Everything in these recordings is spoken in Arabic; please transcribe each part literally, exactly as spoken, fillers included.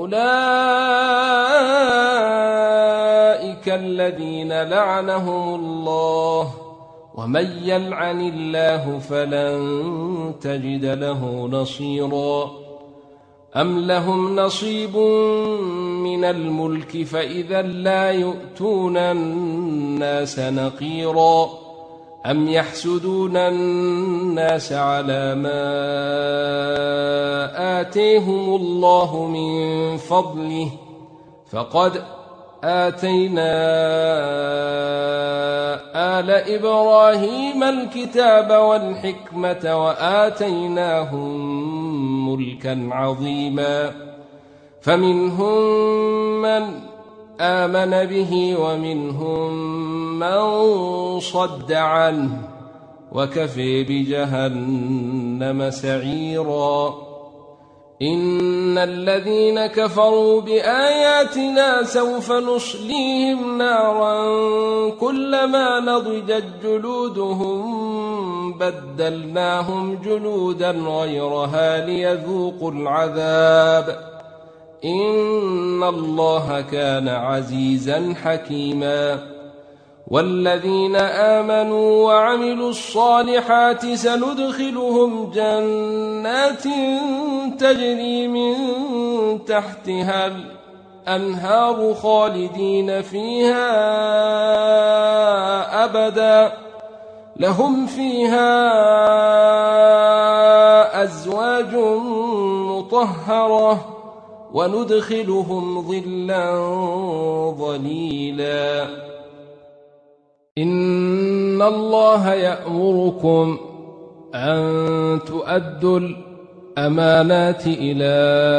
أولئك الذين لعنهم الله ومن يلعن الله فلن تجد له نصيرا أم لهم نصيب من الملك فإذا لا يؤتون الناس نقيرا أم يحسدون الناس على ما آتيهم الله من فضله فقد آتينا آل إبراهيم الكتاب والحكمة وآتيناهم ملكا عظيما فمنهم من آمن به ومنهم من صد عنه وكفى بجهنم سعيرا إن الذين كفروا بآياتنا سوف نصليهم نارا كلما نضجت جلودهم بدلناهم جلودا غيرها ليذوقوا العذاب إن الله كان عزيزا حكيما والذين آمنوا وعملوا الصالحات سندخلهم جنات تجري من تحتها الأنهار خالدين فيها أبدا لهم فيها أزواج مطهرة وندخلهم ظلا ظليلا إن الله يأمركم أن تؤدوا الأمانات إلى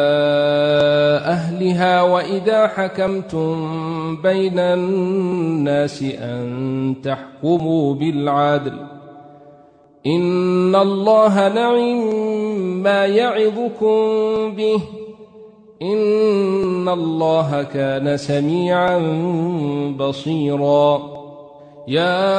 أهلها وإذا حكمتم بين الناس أن تحكموا بالعدل إن الله نعم ما يعظكم به إن الله كان سميعا بصيرا يا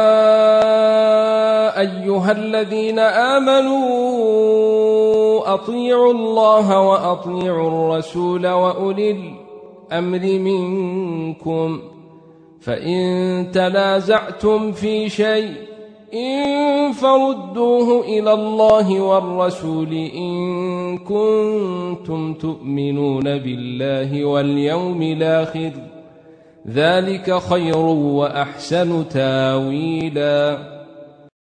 أيها الذين آمنوا أطيعوا الله وأطيعوا الرسول وأولي الأمر منكم فإن تنازعتم في شيء إن فردوه إلى الله والرسول إن كنتم تؤمنون بالله واليوم الآخر ذلك خير وأحسن تاويلا